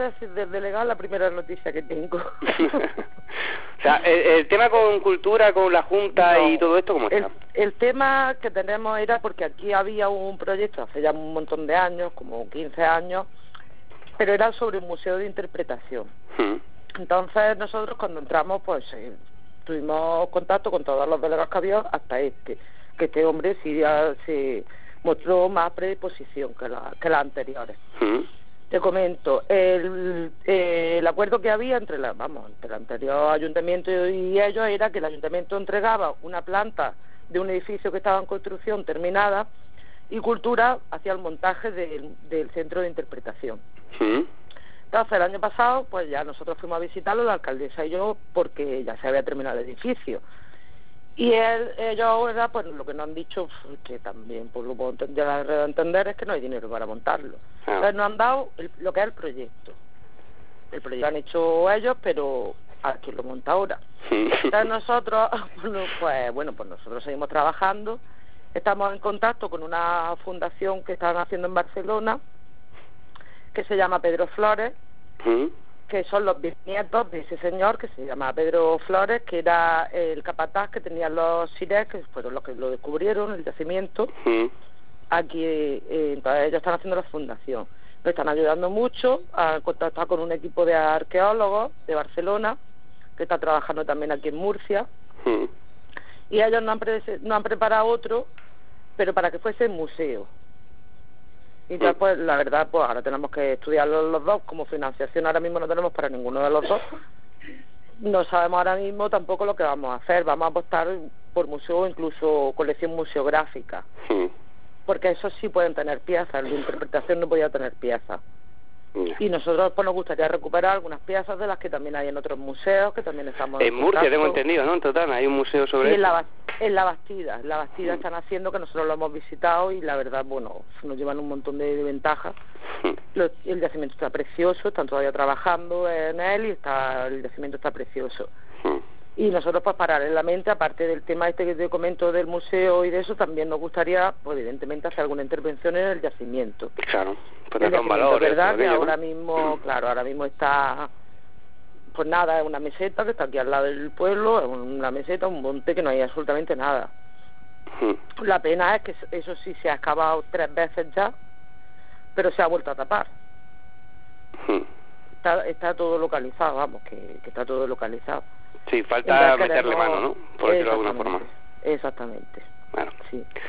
Del delegado la primera noticia que tengo. O sea, el tema con cultura, con la Junta y todo esto, ¿cómo está? El tema que tenemos era porque aquí había un proyecto hace ya un montón de años, como 15 años, pero era sobre un museo de interpretación. Entonces nosotros cuando entramos pues tuvimos contacto con todos los delegados que había hasta que este hombre sí ya se mostró más predisposición que las anteriores. Te comento, el acuerdo que había entre el anterior ayuntamiento y ellos era que el ayuntamiento entregaba una planta de un edificio que estaba en construcción terminada y Cultura hacía el montaje del centro de interpretación. Entonces el año pasado pues ya nosotros fuimos a visitarlo, la alcaldesa y yo, porque ya se había terminado el edificio. Y ellos ahora, pues lo que nos han dicho, que también pues lo puedo entender, es que no hay dinero para montarlo. Entonces nos han dado lo que es el proyecto. El proyecto lo han hecho ellos, pero a quien lo monta ahora. Entonces nosotros, pues nosotros seguimos trabajando, estamos en contacto con una fundación que están haciendo en Barcelona, que se llama Pedro Flores, que son los bisnietos de ese señor que se llama Pedro Flores, que era el capataz que tenían los Sirés, que fueron los que lo descubrieron, el yacimiento. Aquí, entonces ellos están haciendo la fundación. Nos están ayudando mucho, han contactado con un equipo de arqueólogos de Barcelona, que está trabajando también aquí en Murcia. Y ellos nos han preparado otro, pero para que fuese museo. Y ya pues la verdad pues ahora tenemos que estudiarlo los dos. Como financiación ahora mismo no tenemos para ninguno de los dos. No sabemos ahora mismo tampoco lo que vamos a hacer. Vamos a apostar por museo, incluso colección museográfica, porque esos sí pueden tener piezas. El de interpretación no podía tener piezas. Y nosotros pues nos gustaría recuperar algunas piezas de las que también hay en otros museos, que también estamos en Murcia, tengo entendido, ¿no? En total, hay un museo sobre eso. En la Bastida están haciendo, que nosotros lo hemos visitado y la verdad, bueno, nos llevan un montón de ventajas. El yacimiento está precioso, están todavía trabajando en él y el yacimiento está precioso. Y nosotros pues paralelamente, aparte del tema este que te comento del museo y de eso, también nos gustaría, pues evidentemente, hacer alguna intervención en el yacimiento. Claro, pues darle un valor. ¿Verdad? Que ahora mismo, claro, ahora mismo está, pues nada, es una meseta que está aquí al lado del pueblo, es una meseta, un monte que no hay absolutamente nada. La pena es que eso sí se ha excavado 3 veces ya, pero se ha vuelto a tapar. Está todo localizado, vamos, que está todo localizado. Sí, falta meterle mano, ¿no? Por decirlo de alguna forma. Exactamente. Bueno. Sí.